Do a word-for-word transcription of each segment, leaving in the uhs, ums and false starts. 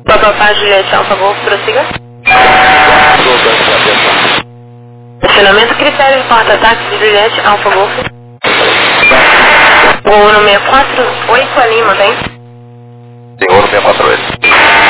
Papapá Juliette Alfa Golf, prossiga. Estacionamento critério porta-táxi de Juliette Alfa Golf. Gol no seis quatro oito ali, mantém? Senhor seis quatro oito.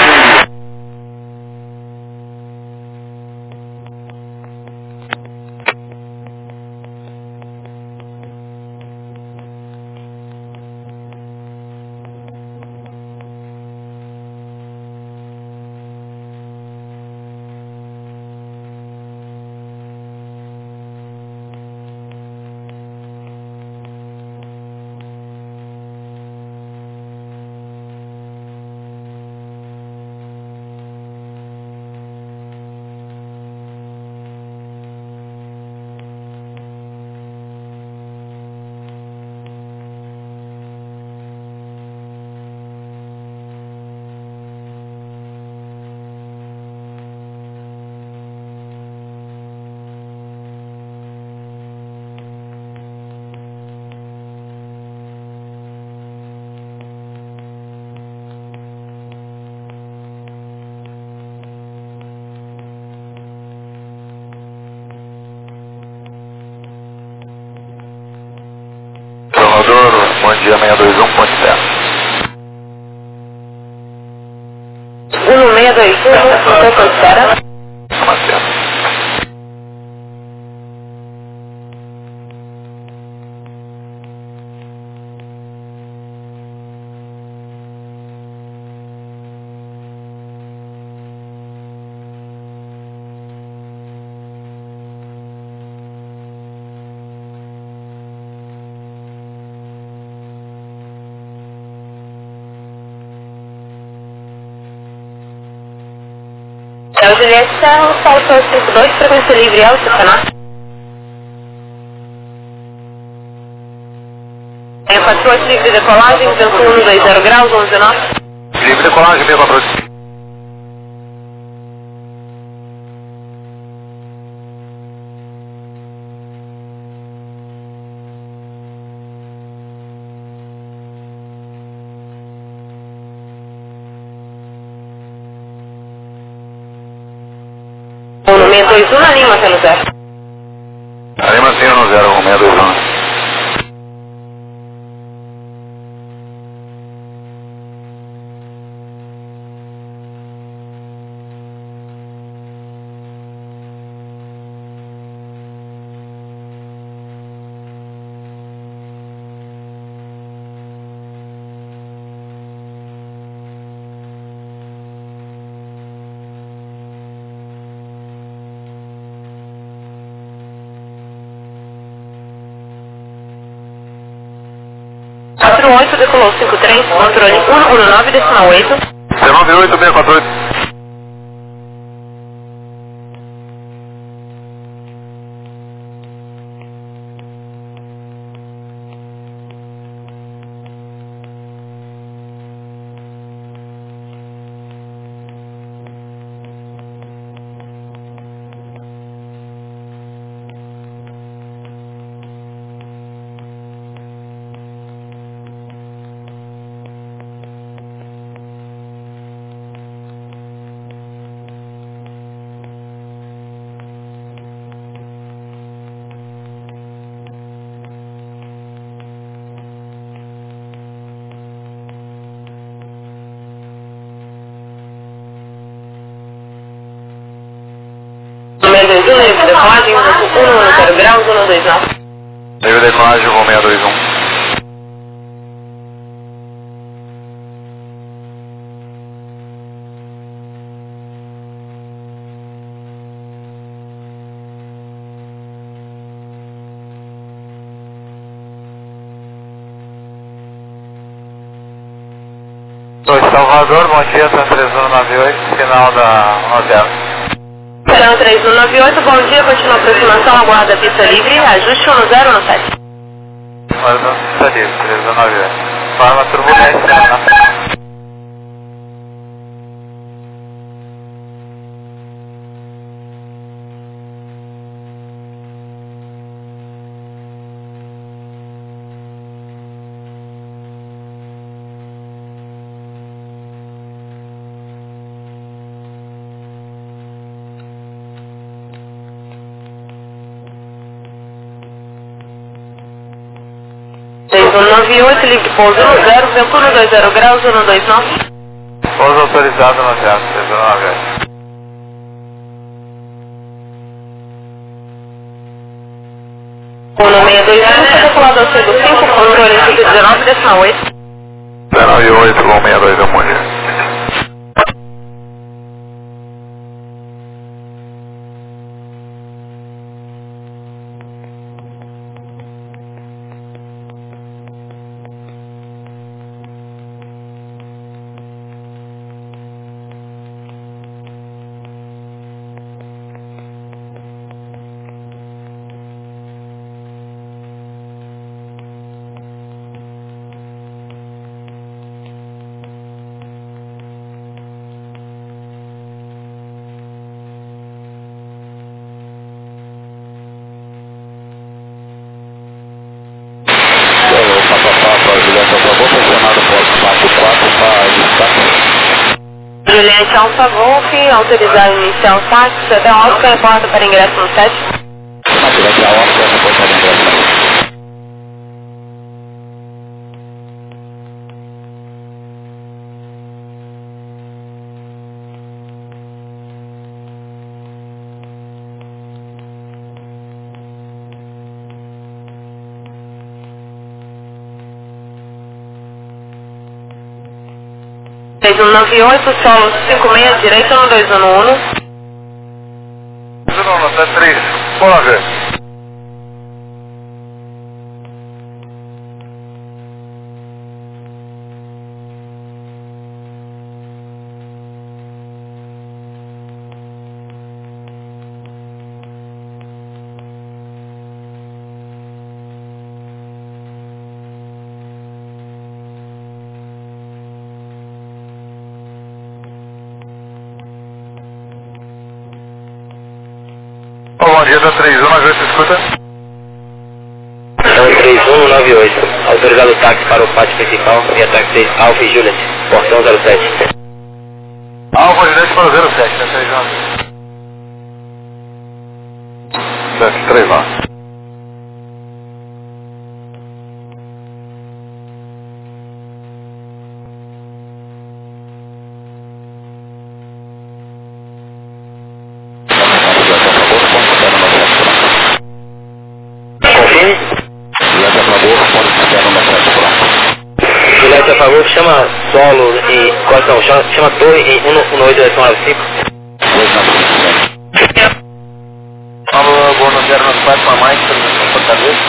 Bom dia, seis dois um ponto zero. um no seis dois um ponto zero. Mantendo. É o Juliette Serra, faltou cinco dois, frequência livre, é o estacionar. É quatro oito livre decolagem, vento um dois zero graus, onze nove. Livre decolagem, seis quatro oito. Um no seis dois um na linha, mantendo zero. Ali mantendo no zero, seis dois um. quatro oito, decolou cinco três, controle um um nove, decimal oito. nove oito, seis quatro oito. seis dois um, livre decolagem, vento um no zero graus, um dois nove. Livre decolagem, voo seis dois um. Dois Salvador, bom dia, São três um nove oito, final da hotel. Serão três um nove oito, bom dia, continua a aproximação, aguarda a pista livre, ajuste um zero no sete. Mas não pista livre, três um nove oito. Forma turbulência na frente. um nove oito, livre pouso no zero, vento um dois zero graus, um dois nove. Pouso autorizado no zero, três um nove. um seis dois um, foi decolado ao cinco cinco, controle cinco dezenove, decimal oito. dezenove oito, um seis dois um, bom dia. Juliette Alfa Golf, autorizar iniciar o táxi até o Oscar, porta para ingresso no sete. Até a Oscar, porta para ingresso. três um nove oito, solo cinco seis, direito um dois um um. Não, não, tá três. Bora ver. Bom dia, da três um nove oito, escuta? Então três um nove oito, autorizado o táxi para o pátio principal, via táxi Alfa e Juliet, portão zero sete. Alfa Juliette para o zero sete, né, três um. sete três um. Juliette, a favor, chama solo e... Não, chama, chama torre em um um oito dois nove cinco. Alô, Gol no zero nove quatro, com a mais, para Fortaleza.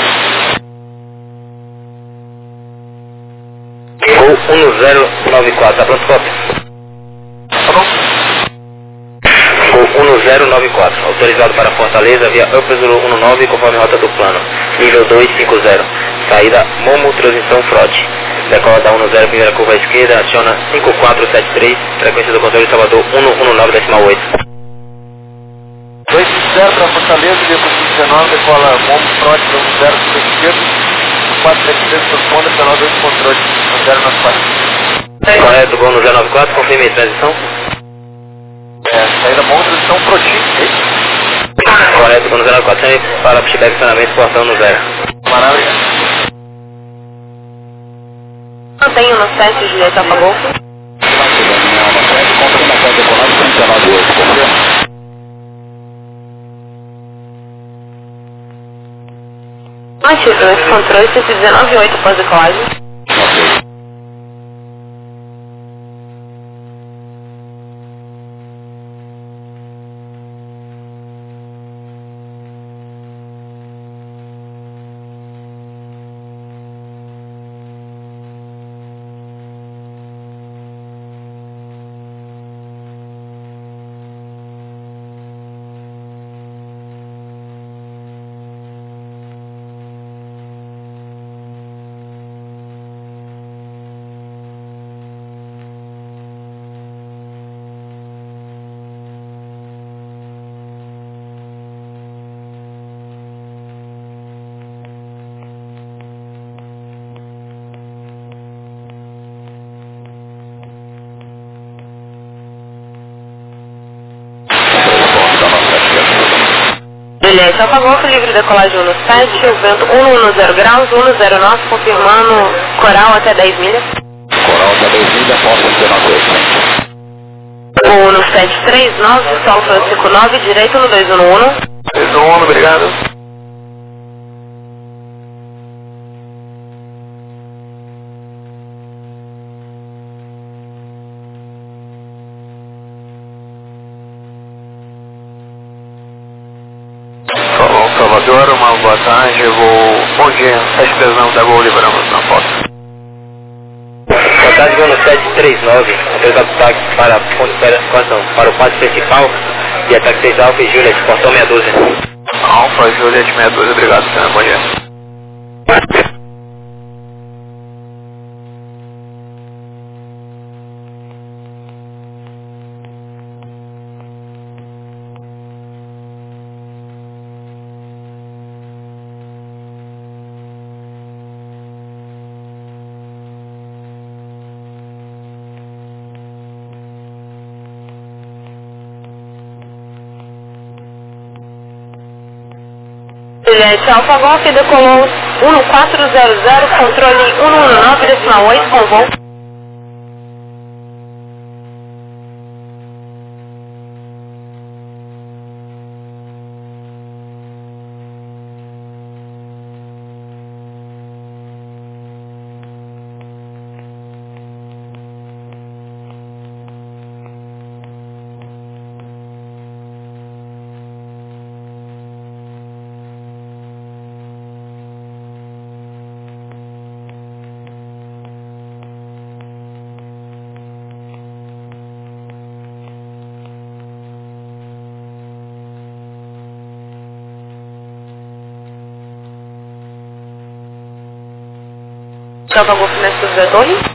Gol um zero nove quatro, tá pronto, cópia? Tá bom? Gol um zero nove quatro, autorizado para Fortaleza via Upper um nove, conforme rota do plano. Nível dois cinco zero, saída Momo, transição Frode. Decola da um zero, primeira curva à esquerda, aciona cinco quatro sete três, frequência do controle Salvador um um nove, decimal oito. dois cinco zero para Fortaleza, dia cinco dezenove, decola Momo, Frode, um zero, curva esquerda, quatro sete três, corresponde, canal dois, controle, um zero nove quatro. Correto, Gol no zero nove quatro, confirme a transição. É, saída Momo, transição Frode. Correto, Gol no zero nove quatro, chame para pushback, estacionamento, portão no zero. Maravilha. Mantenho no sete, Juliette Alfa Golf. Confirmação decolada, trinta e nove oito, confirma? Mantido, esse controle cento e dezenove oito após decolagem. Juliette Alfa Golf, livre decolagem um sete, o vento um zero graus, um zero nove, confirmando coral até dez milhas. Coral até dez milhas, posso ser na frente. um sete três nove, São Francisco nove, direito no dois um um. dois um um, obrigado. Salvador, uma boa tarde, vou... Bom dia, sete três nove da Gol, liberamos na foto. Boa tarde, voo no sete três nove, autorizado táxi para, para, para o pátio principal e ataque seis Alfa e Juliet, portão meia dúzia. Alfa, Juliet, meia dúzia, obrigado, senhor, bom dia. Juliette Alfa Golf, decolou um quatro zero zero, controle um um nove decimal oito com voo. Alfa Golf, Mestre da Torre.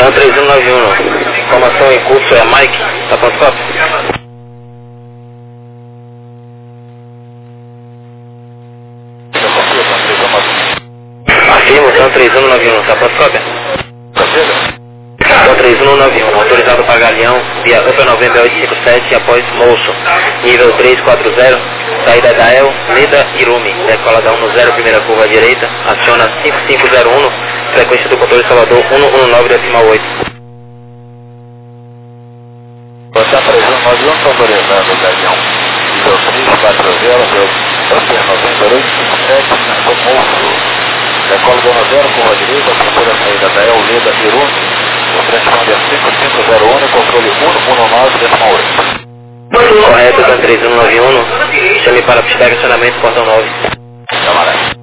Então três um nove um, informação em curso é Mike, tá pronto, copy? Afirmo, então três um nove um, tá pronto, copy? Então três um nove um, autorizado para Galeão, via Upper November oito cinco sete após Moço, nível três quatro zero, saída da El, Leda Irumi, decola da um zero, primeira curva à direita, aciona cinco cinco zero um, frequência do controle Salvador um um nove decimal oito. Você três um nove um, autorizado Galeão, nível três quatro zero, Upper November oito cinco sete, do Moço, decola da um zero, curva à direita, primeira saída da El, Leda Irumi, o transponder cinco cinco zero um, controle um um nove decimal oito. Correto, Dan três um nove um, chame para pista de estacionamento, portão nove. Camarada.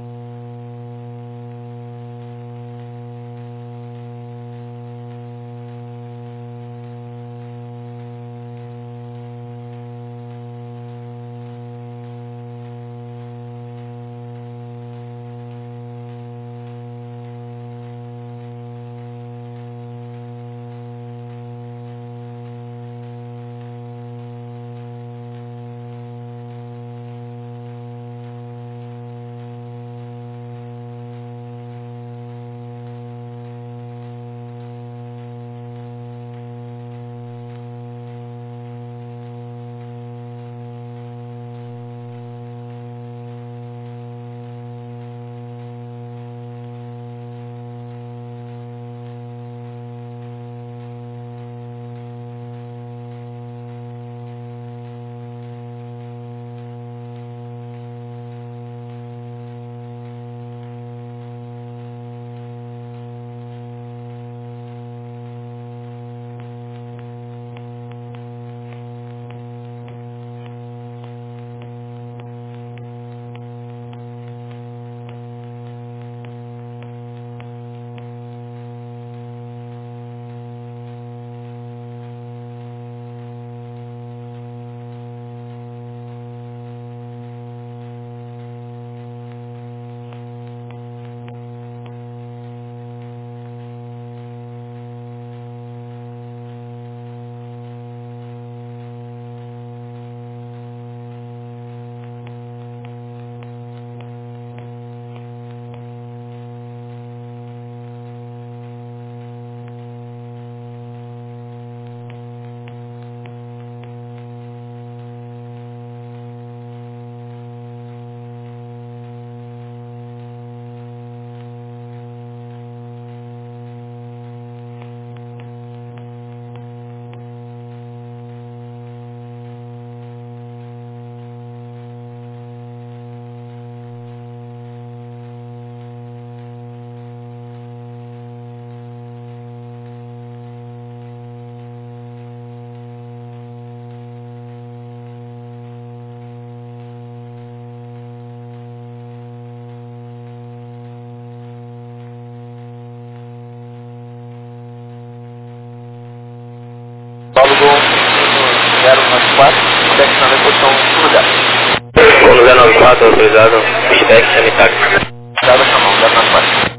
Paulo Gol zero nove quatro, feedback na posição no lugar. Gol zero nove quatro, autorizado, feedback, chame táxi. Dada chamão, zero nove quatro.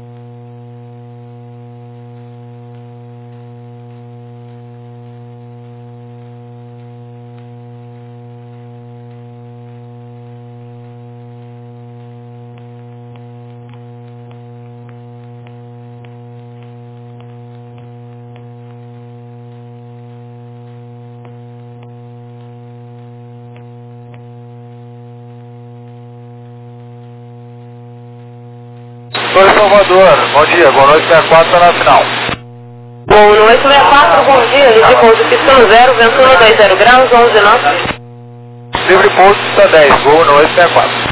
Oi, Salvador, bom dia, boa noite, sessenta e quatro, tá na final. Boa noite, sessenta e quatro, bom dia, livre pouso pistão zero, vento um dez zero graus, onze nove. Livre pouso, pista dez, boa noite, sessenta e quatro.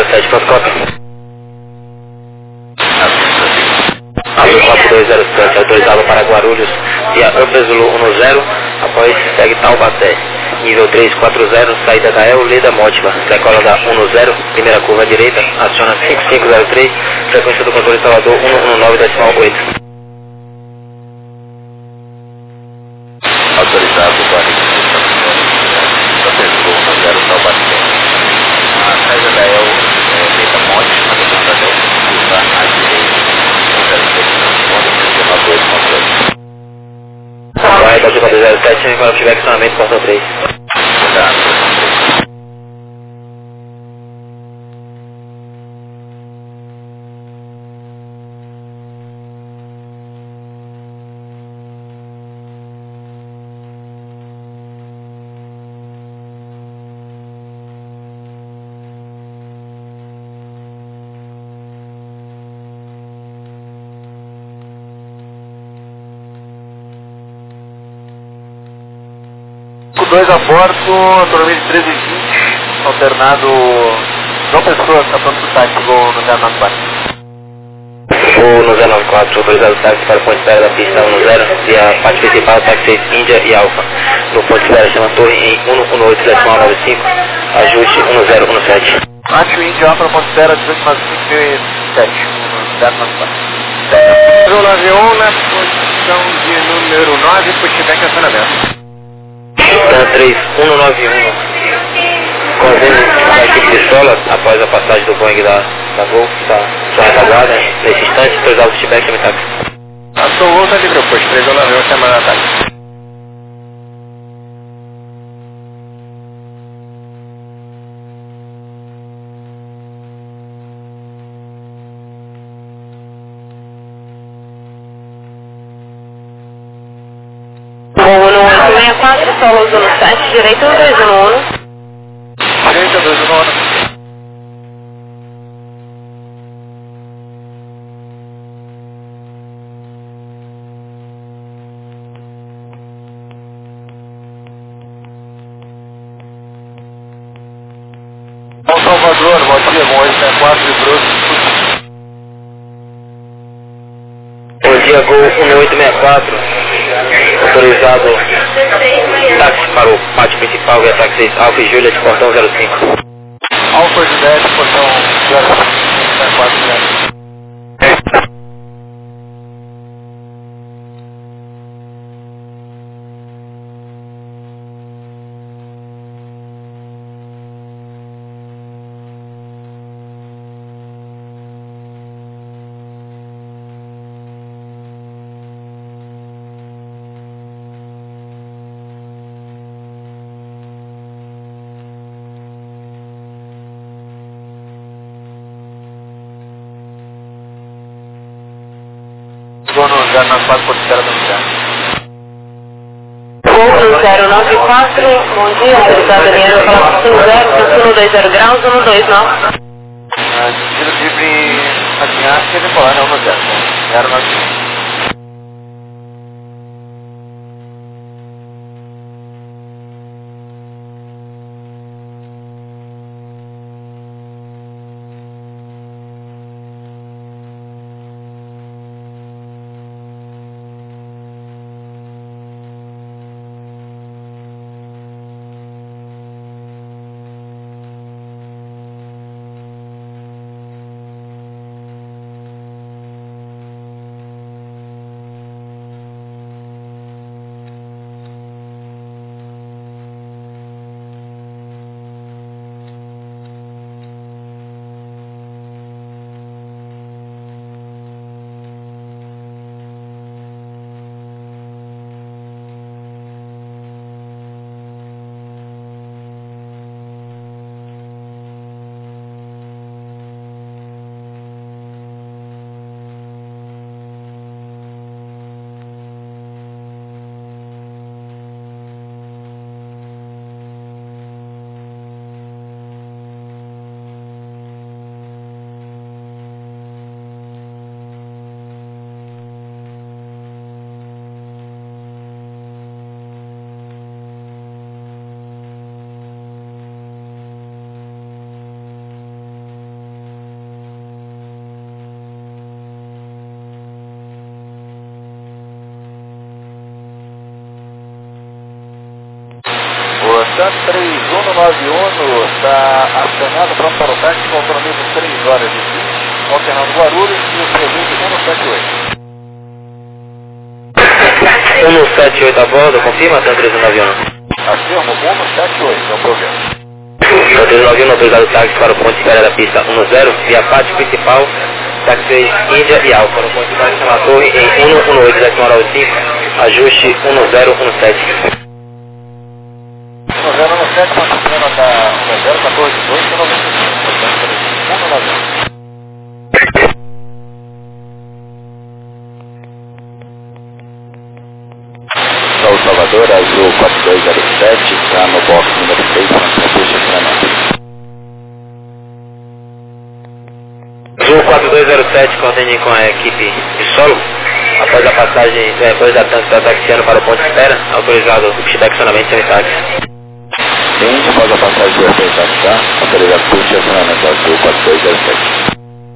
sete, pronto, copy. Azul quatro dois zero sete, autorizado para Guarulhos, via Upper Zulu um zero, após segue Taubaté. Nível três quatro zero, saída da El Leda Mótiva, decola da um zero, primeira curva à direita, aciona cinco cinco zero três, frequência do controle Salvador cento e dezesseis decimal oito. Autorizado para a pessoa um zero Taubaté. A saída da El Leda Mótiva, na da curva à direita, um zero seis, transponder, dois controle. Vai, Brasil quatro zero sete, para o feedback estacionamento, portão três. dois a bordo, autonomia de treze e vinte, alternado João Pessoa, está pronto para o táxi, vou no zero nove quatro. O no zero nove quatro, autorizado o táxi para o ponto de espera da pista um zero, via parte principal, táxi seis, Índia e Alfa. No ponto de espera chama Torre em cento e dezoito decimal noventa e cinco, ajuste um zero um sete. Mate Índia, Alfa, ponto de espera, dezoito nove cinco e sete, zero nove quatro. zero nove um, na posição de número nove, pushback acionamento. Tan três um nove um, com a equipe de Sola, após a passagem do Boeing da, da Gol, está sua retaguarda, nesse instante, autorizado o feedback chama táxi. Aston Volta livre oposto, três um nove um, chama na táxi. seis quatro, solo uso sete, direito dois um um. Direita dois um um. Bom Salvador, bom dia, bom oito sete quatro, vibrou. Bom dia, Gol um oito seis quatro, autorizado táxi para o pátio principal via táxi seis, Alfa e Júlia de portão zero cinco. Alfa Juliette, portão zero cinco quatro zero. No zero nove quatro, por espera do lugar. Gol zero nove quatro, bom dia, autorizado Eliana, fala com zero, um dois zero graus, um dois nove. Giro livre alinhar, que ele falar, não, no zero. zero nove quatro. Santos três um nove um, está acionado pronto para o táxi com autonomia de três horas e vinte, alternando Guarulhos e o prejuízo cento e setenta e oito. cento e setenta e oito a bordo, confirma, Tanto três um nove um. Afirmo, Momo setenta e oito, é o problema. Tanto três um nove um, autorizado o táxi para o ponto de espera da pista dez, via pátio principal, táxi Índia e Alfa, no ponto de espera de Santa Torre, em cento e dezenove, décimo hora cinco, ajuste um zero um sete. um zero um sete, uma suprema da um zero um quatro dois, noventa e cinco, portanto, três um nove um. São Salvador, Azul quatro dois zero sete, está no box número seis, na pista Flamengo. Azul quatro dois zero sete, coordene com a equipe de solo. Após a passagem, depois da está taxiando para o ponto de espera, autorizado o estacionamento sem táxi. Sim, após a passagem do airport taxar, autorizado o estacionamento Azul quatro dois zero sete.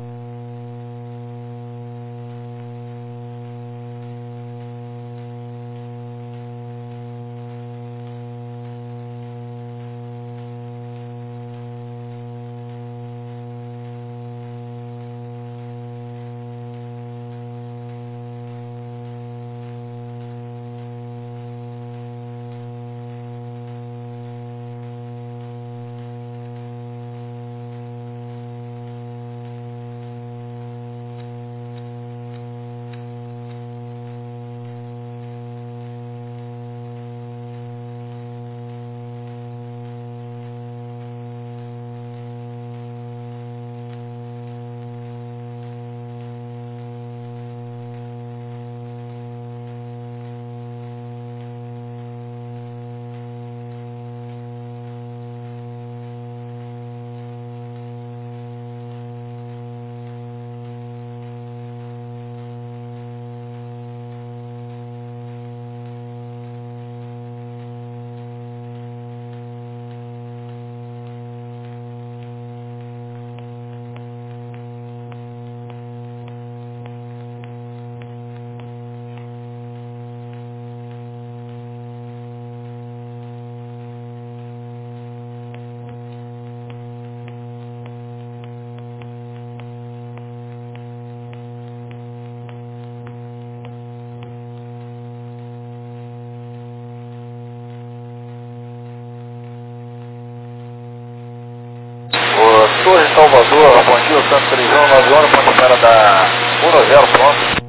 Torre Salvador, bom dia, Santos três um nove um, ponto de espera da um zero, pronto.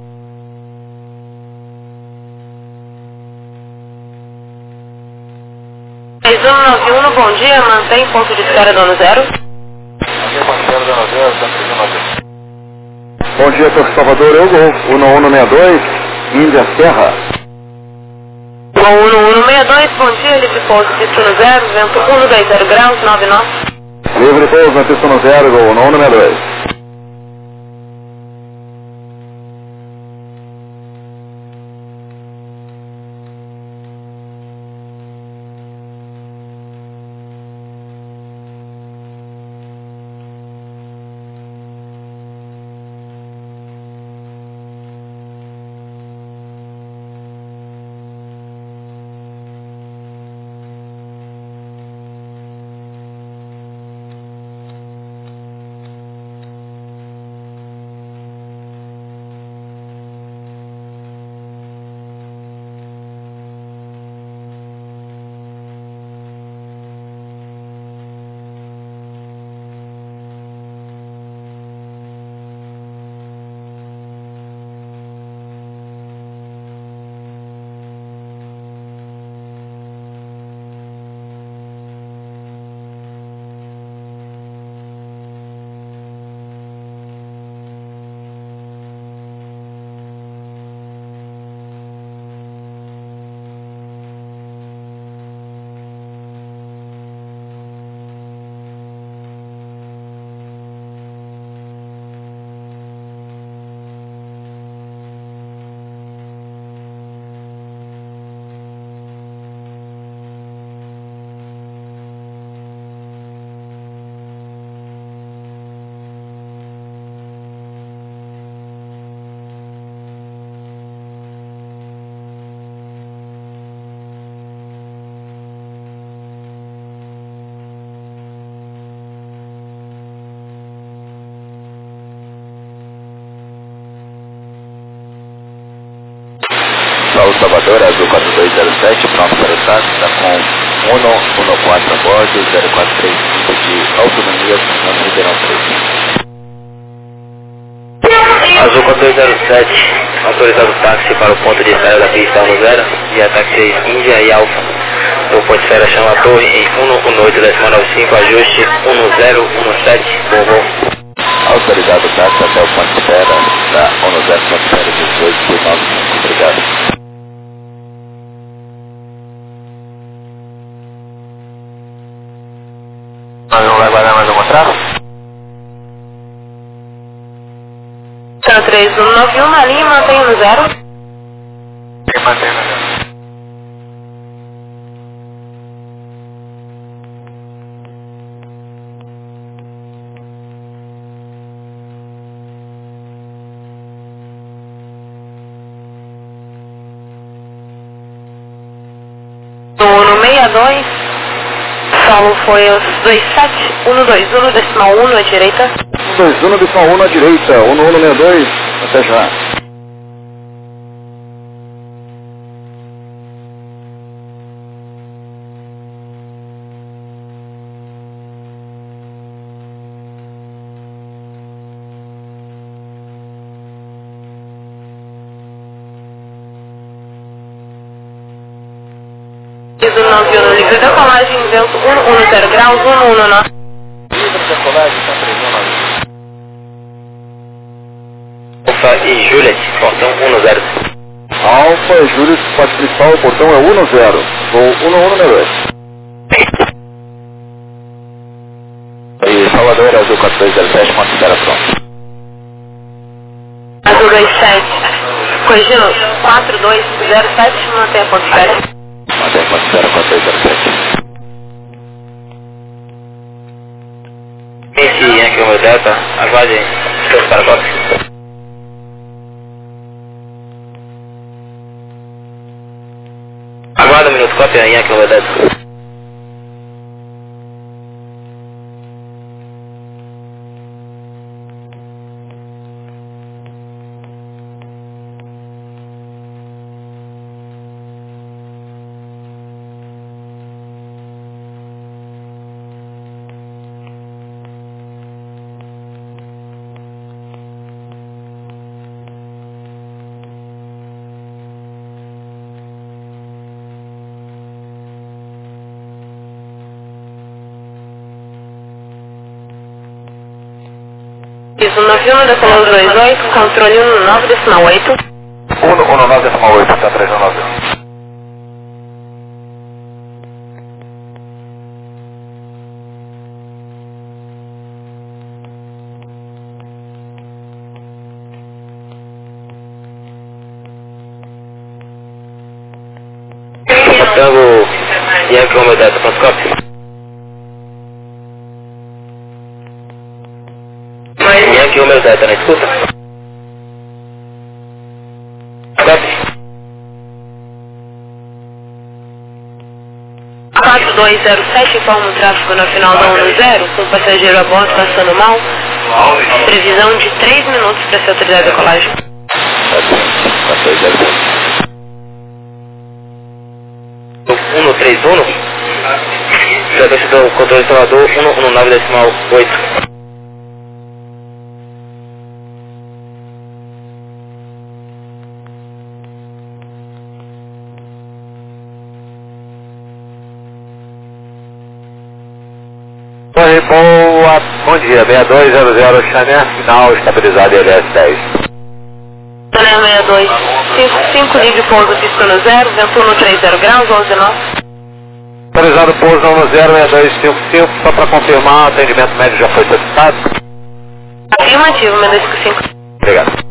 três um nove um, bom dia, mantém ponto de espera do ano zero. Bom dia, ponto de espera do ano zero, Santos três um nove um. Bom dia, Torre Salvador, eu Gol, um um seis dois, Índia Serra. Bom, um um seis dois, bom dia, livre pouso, destino zero, vento um dois zero graus, nove nove. Livre pouso, na pista no zero, Gol, um um seis dois. Salvador, Azul quatro dois zero sete, pronto para o táxi, está com um um quatro a bordo, zero quatro três cinco de autonomia, no Ribeirão três. Azul quatro dois zero sete, autorizado o táxi para o ponto de saída da pista um zero, via táxi Índia e Alfa, do Ponte Fera Chama a Torre em um um oito nove cinco, ajuste um zero um sete, voo. Autorizado o táxi até o Ponte Fera, da um zero Ponte Fera dezoito nove cinco, obrigado. Mas não vai guardar mais algum traço? três um nove um na linha, mantenha no zero. Tem mantém no zero. No seis dois, solo foi os dois sete, um dois um, decimal um à direita. um dois um, decimal um à direita, um um seis dois, até já. três um nove um, livre da colagem, vento um um zero graus, um um nove. Livre da colagem, está três um nove. Alfa e Juliet, portão um zero. Alfa e Júlio, parte principal, o portão é um zero, voo um um dois. E Salvador, Azul quatro dois zero sete, ponto zero pronto. Azul dois sete, corrigindo, quatro dois zero sete, mantenha a ponto zero. Mantém ponto zero quatro dois zero sete. Esse Yankee Romeo Delta, aguarde seus para cópia. Aguarda um minuto, cópia Yankee Romeo Delta. Isso, nove um, decolou dois oito, controle um nove, decimal oito. um um nove decimal oito, está três um nove um. Tango Yankee Romeo Delta, ponto cópia. Yankee Romeo Delta, na escuta? Cópia. quatro dois zero sete, informa o tráfego na final da um zero, com passageiro a bordo passando mal. Previsão de três minutos para ser autorizada a decolagem. quatro dois zero sete. um três um, frequência do controle Salvador um um nove decimal oito. Oi, boa, bom dia, seis dois zero zero, Chanel, final estabilizado L S dez. Chanel seis dois cinco cinco, livre pouso, pista no zero, vento um três zero graus, onze nove. Autorizado pouso um zero, seis dois cinco cinco, só para confirmar, atendimento médio já foi solicitado? Afirmativo, seis dois cinco cinco. Obrigado.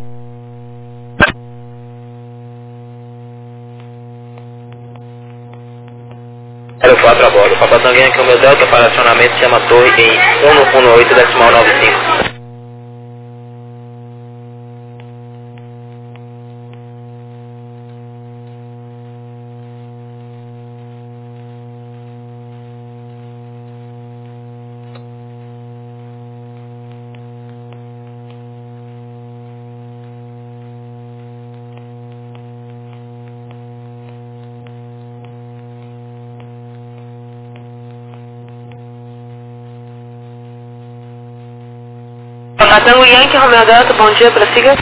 zero quatro a bordo. Papa Tango Yankee Romeo Delta para acionamento chama a torre em um um oito decimal nove cinco. Tango Yankee, Romeo Delta, bom dia, prossiga.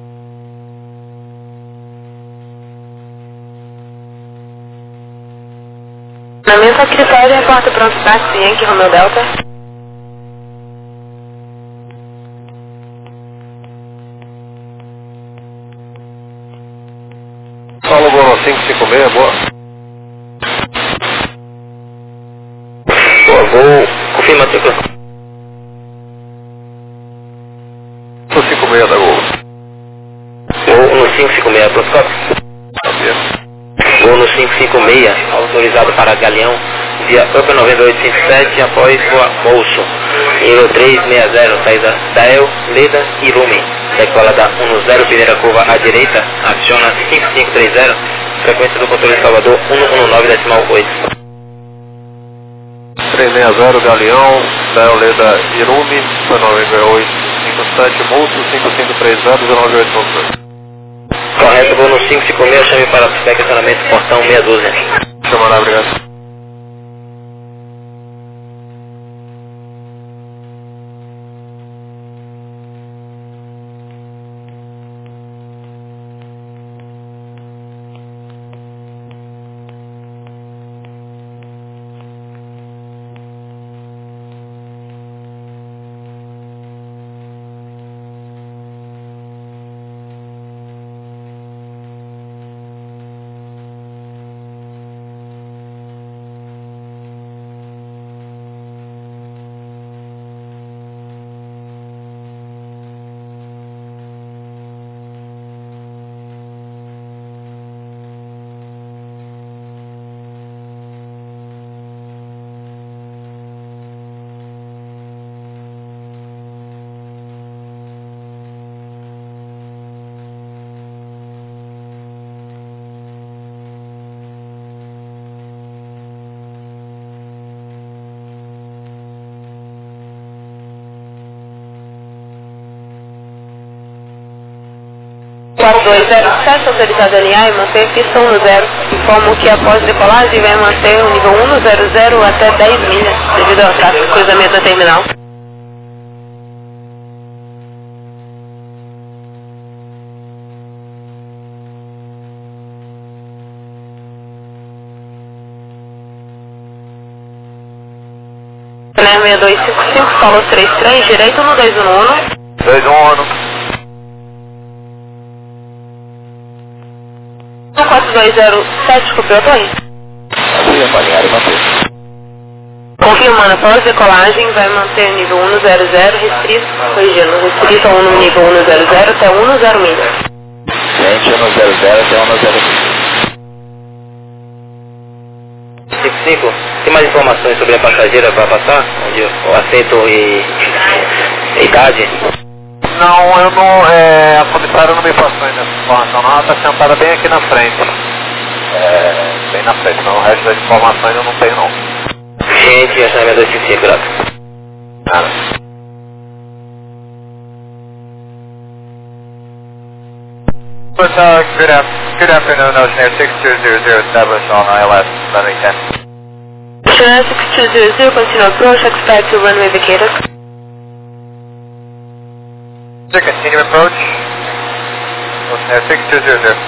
Na mesma critério, porta pronto, táxi, Yankee, Romeo Delta. Paulo Golo cinco cinco seis, boa. Boa, vou confirma a matrícula. cinco cinco seis da Gol. Vou no cinco cinco seis, Proscópio. Vou no cinco cinco seis, autorizado para Galeão, via Upper nove oito cinco sete, após Rua Bolso. Nível três seis zero, saída Dael, Leda e Rumi. Decola da um zero, primeira curva à direita, aciona cinco cinco três zero, frequência do controle de Salvador um um nove decimal oito. três seis zero, Galeão, Dael, Leda e Rumi, nove oito cinco sete, Bolso, cinco cinco três zero, nove oito nove dois. Correto, vou no cinco cinco seis, chame para estacionamento portão meia dúzia. Chama lá, obrigado. quatro dois zero sete, autorizado a alinhar e manter pista um zero. Informo que após decolagem vai manter o nível um zero zero até dez milhas, devido ao tráfego de cruzamento da terminal. seis dois cinco cinco, Paulo três três, direito no dois um um. dois um um. quatro dois zero sete, copiou, Tony? Confirma, alinhar e manter. Confirmando, após decolagem vai manter nível um zero zero, restrito, corrigindo, restrito ao no nível um zero zero até um zero milhas. Gente, um zero zero até um zero cinco. cinco cinco, tem mais informações sobre a passageira para passar? Onde o assento e idade? Não, eu não, é, a comissária não me passou ainda essa informação, não, ela está sentada bem aqui na frente. É, bem na frente, não, o resto das informações eu não tenho não. Gente, essa é a dois cinco cinco, graças. Nada. Uh, good, af good afternoon, Ocean six two zero zero, established on I L S landing ten. Ocean six two zero zero, continue approach, expect to runway vacated. Continue approach. Ocean six two zero zero.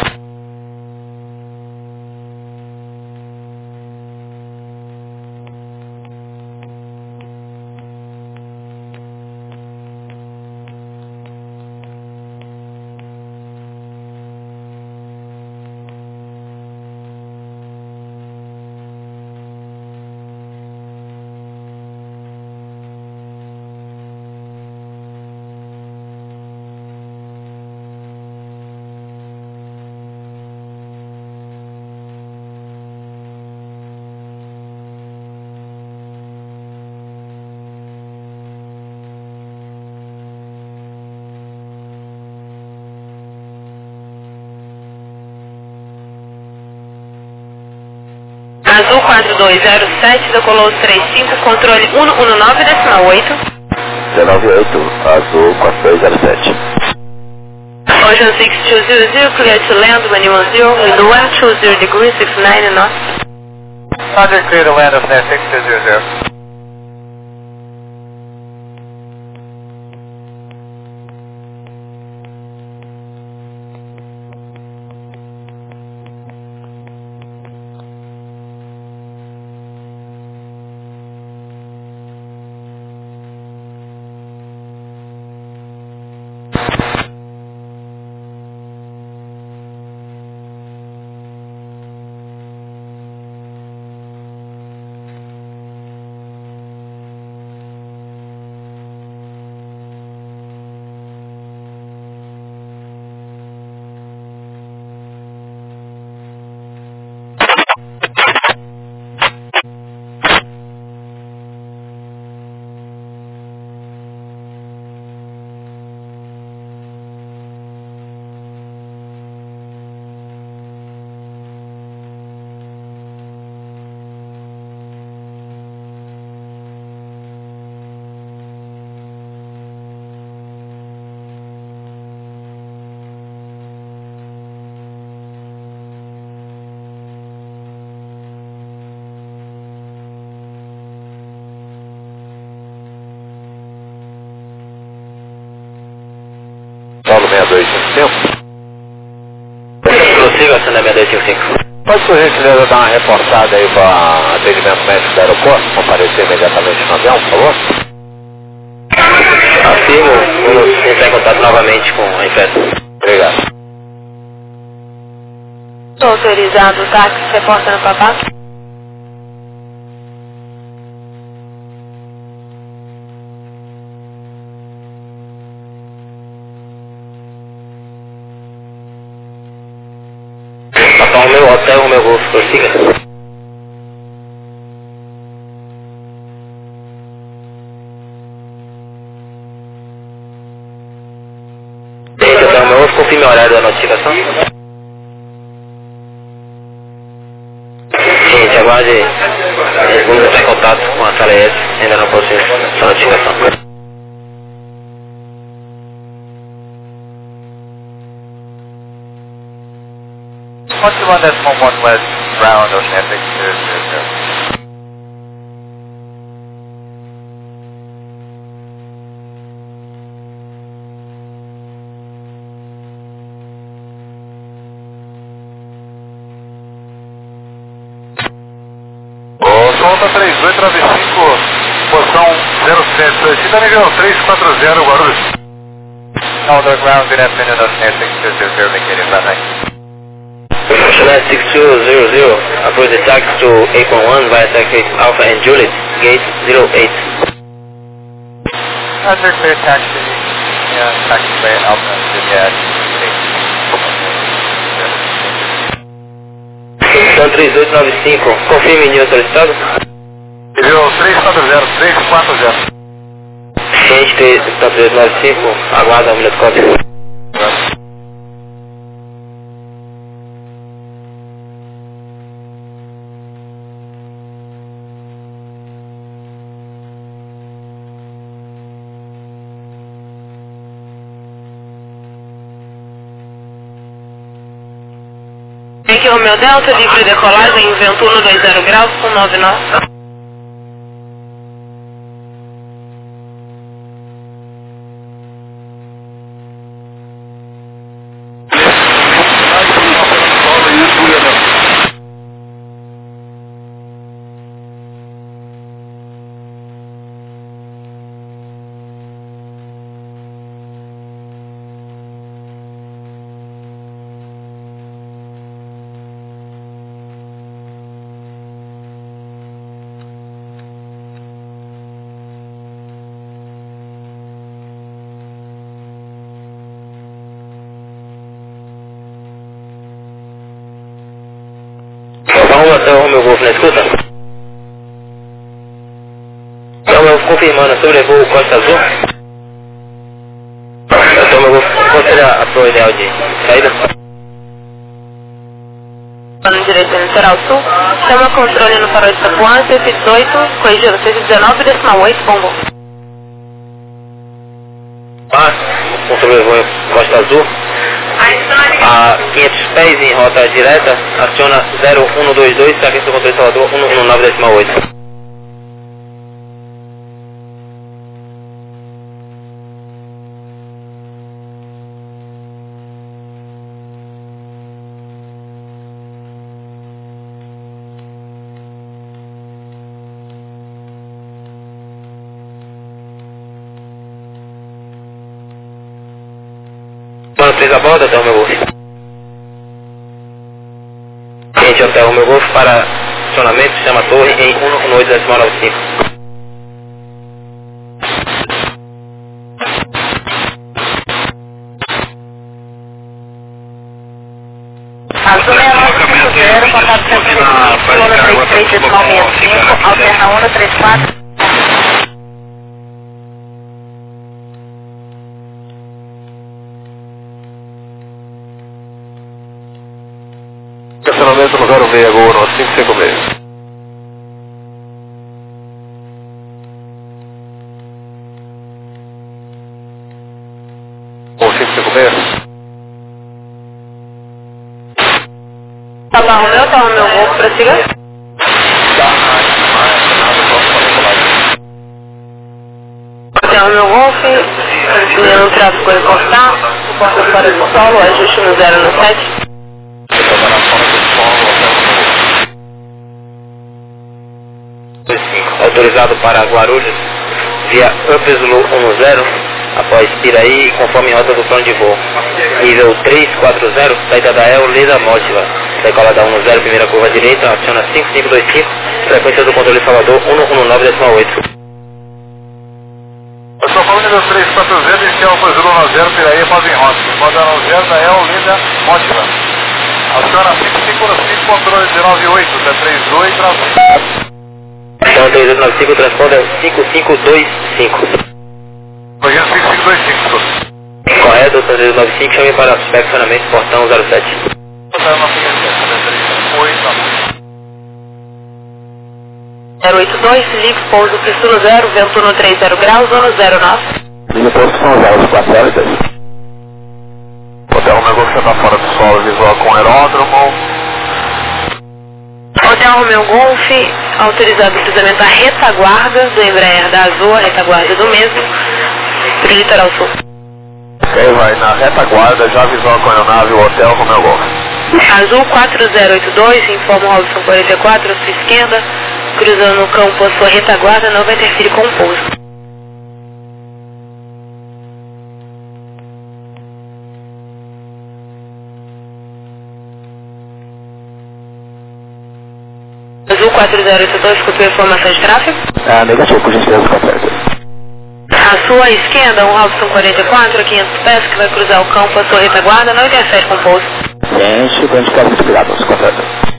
Azul quatro dois zero sete, decolou três cinco, controle um um nove decimal oito. dezenove oito, Azul quatro dois zero sete. Ocean six two zero zero, clear to land, runway one zero, wind one two zero degrees, six nine knots. Roger, clear to land, Ocean six two zero zero. Paulo seis dois cinco cinco. Prossiga, acenda seis dois cinco cinco. Pode, por gentileza, dar uma reforçada aí para atendimento médico do aeroporto, comparecer imediatamente no avião, por favor? Afirmo, vamos entrar em contato novamente com a empresa. Obrigado. Estou autorizado o táxi, reporta no papá. Papá, o meu hotel, o meu golf, prossiga. Gente, hotel, o meu golf, confirme o horário da notificação. Gente, aguarde. Vamos entrar em contato com a sala E S, ainda não possui sua notificação. What's the one that's one one West Brown Ocean Epic zero zero zero? O Sonda três oito nove cinco, posição zero sete, solicita nível três quatro zero, Guarulhos. Underground in Avenida Ocean Epic zero zero zero, indicated by night. Chennai six two zero zero, approach the taxi to eight one one via taxi Alpha and Juliet, gate zero eight. Under clear taxi, yeah, taxiway Alpha and Juliet. Então três oito nove cinco, confirme em nível solicitado. Nível três quatro zero, três quatro zero. Gente, três oito nove cinco, aguarda um minuto código. Aqui é o meu Delta, livre decolagem, vento um dois zero graus com nove nove. Vamos até o meu golf na escuta? Então, meu confirmando, sobrevoo Costa Azul. Então, meu golf, qual será a pro ideal de saída? Em direção litoral sul, chama controle no farol de Itapuã, C F dezoito, corrigido, C F dezenove, decimal oito, bombo. Ah, com sobrevoo Costa Azul. A quinhentos pés em rota direta, aciona zero um dois dois, para que seu controle Salvador um um nove decimal oito. Mano, três a bordo, até o meu golf. Gente, até o meu golf para acionamento, chama a torre em um um oito decimal nove cinco. Azul seis nove cinco zero, contato tranquilo, Lula trinta e três decimal sessenta e cinco, alterna um três quatro. Estacionamento no zero seis, Gol no cinco cinco seis. Gol cinco cinco seis. Tá bom, o meu, tá o meu golf, prossiga. Tá o meu golf, no tráfego de cortar. porta fora do solo, ajuste no zero no sete. Autorizado para Guarulhos, via Upeslo um zero, após Piraí, conforme rota do plano de voo. Nível três quatro zero, saída da El Leda Mótiva, decola da um zero, primeira curva direita, aciona cinco cinco dois cinco, frequência do controle Salvador um um nove ponto oito. Eu sou falando nível três quatro zero, inicial Upeslo um zero, Piraí, pós em rota. Roda um zero da El Leda Mótiva. Aciona cinco cinco cinco, controle dezenove oito, até três dois, traço. Então três oito nove cinco, transponder cinco cinco dois cinco. Projeto cinco cinco dois cinco. Correto, três oito nove cinco, chame para perfeccionamento, portão zero sete. zero oito dois, ligue pouso Cristo zero, vento no trinta graus, zona zero nove. Liga posto São José, quatro zero dois. Hotel Romeu que está fora do solo, visual com aeródromo. Hotel Romeu Golf, autorizado o cruzamento da retaguarda do Embraer da Azul, a retaguarda do mesmo, para o litoral sul. Ok, vai na retaguarda, já visual com a aeronave, o Hotel Romeu Golf. Azul quatro zero oito dois, informa o Robson quarenta e quatro, à sua esquerda, cruzando o campo a sua retaguarda, não vai interferir com o pouso. Azul quatro zero oito dois, copiou a informação de tráfego? Ah, negativo, por gentileza, quatro zero dois. À sua esquerda, um Robson quarenta e quatro, a quinhentos pés, que vai cruzar o campo a sua retaguarda, não interfere com o pouso. Gente, banho de casa desligado, quatro zero dois.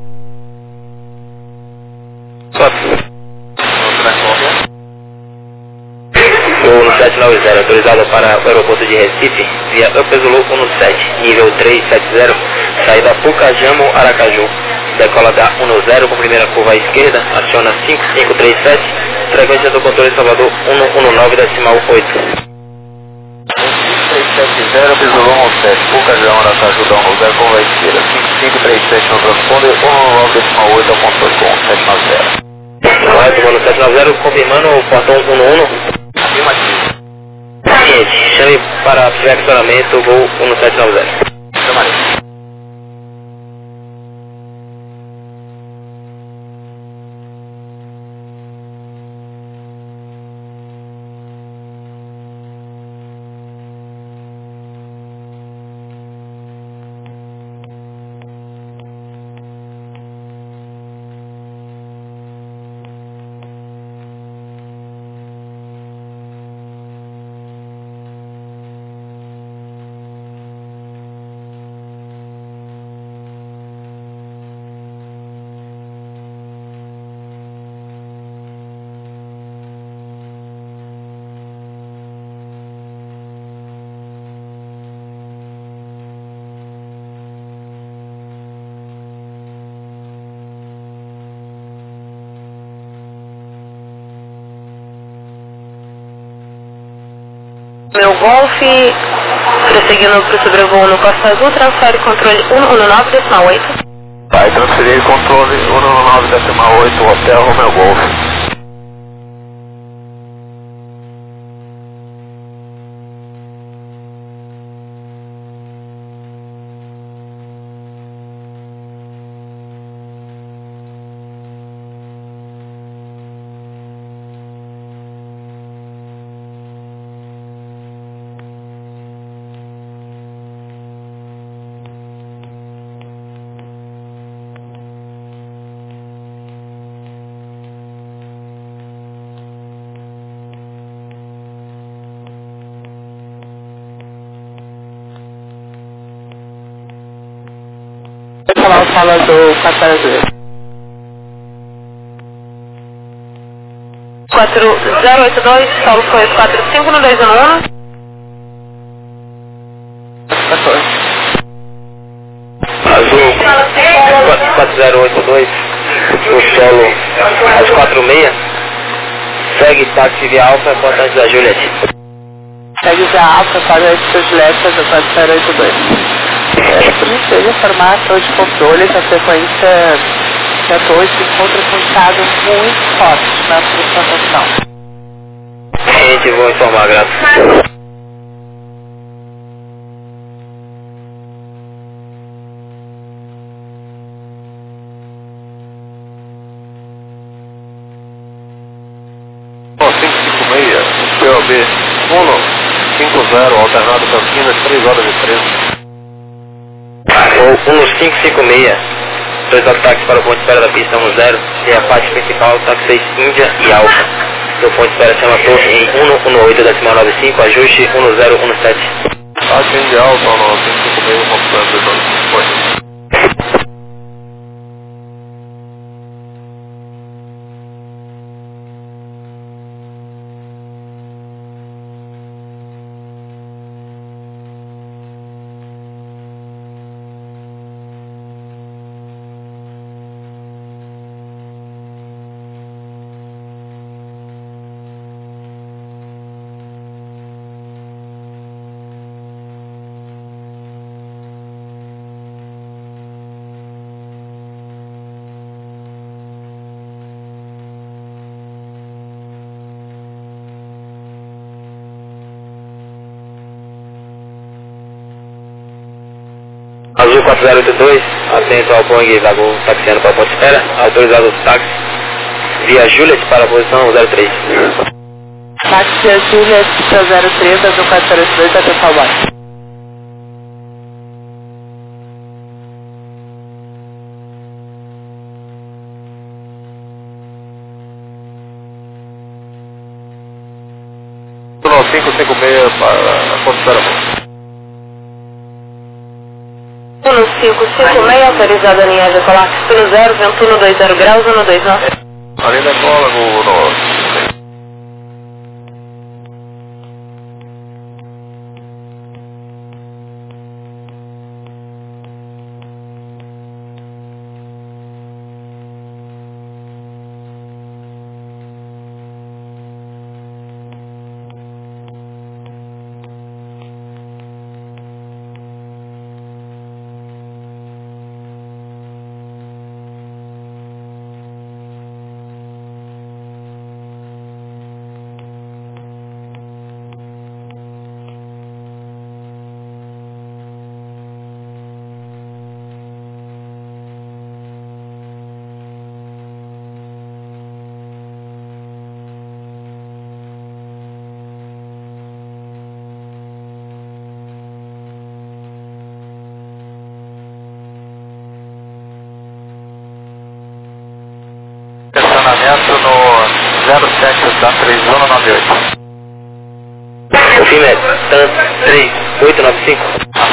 Voo sete nove zero, autorizado para o aeroporto de Recife, via Upeslo um sete, nível três sete zero, saída Pucajamo, Aracaju, decola da um zero com primeira curva à esquerda, aciona cinco cinco três sete, frequência do controle Salvador um um nove decimal oito. três sete zero, Upeslo um sete, Pucajamo, Aracaju, da um zero, curva à esquerda, cinco cinco três sete no transponder, um um nove decimal oito ao controle com sete nove zero. Correto, voo sete nove zero, confirmando o portão um um um. Seguinte, chame para perfeccionamento voo um sete nove zero. Meu Golf, prosseguindo para o sobrevoo no Costa Azul, transfere controle um um nove decimal oito. Vai transferir controle um um nove decimal oito, Hotel Romeu Golf. Vou falar o sala do quatro zero dois. quatro zero oito dois, solo foi quatro cinco no dois um um. Azul quatro zero oito dois, o solo às quatro e meia, segue táxi via Alfa, portante da Juliet. Segue via Alfa, portante da Juliet, do quatro zero oito dois. É, por gentileza, informar a torre de controle que a frequência que a torre se encontra com um estado muito forte na frustração. Gente, vou informar, graças. B um cinco zero, alternado Campinas, três horas e treze. Ou um cinco cinco seis, autorizado táxi para o ponto de espera da pista um zero, e a parte principal, táxi seis Índia e Alfa. Do ponto de espera chama torre em um um oito decimal nove cinco, ajuste um zero um sete. Táxi Índia Alfa, no cinco cinco seis, computando foi. Azul quatro zero oito dois, atento ao Boeing da Gol, taxiando para a ponte de espera, autorizado o táxi via Juliet para a posição zero três. Táxi Juliet para zero três, Azul quatro zero oito dois, até Salvador. cinco cinco seis para a ponte de espera. um cinco cinco seis, autorizado a linha de colar no zero, vento um dois zero graus, um dois nove. Ali da cola no... no... Estacionamento no zero sete da três zero nove oito. O filme é TAN três oito nove cinco.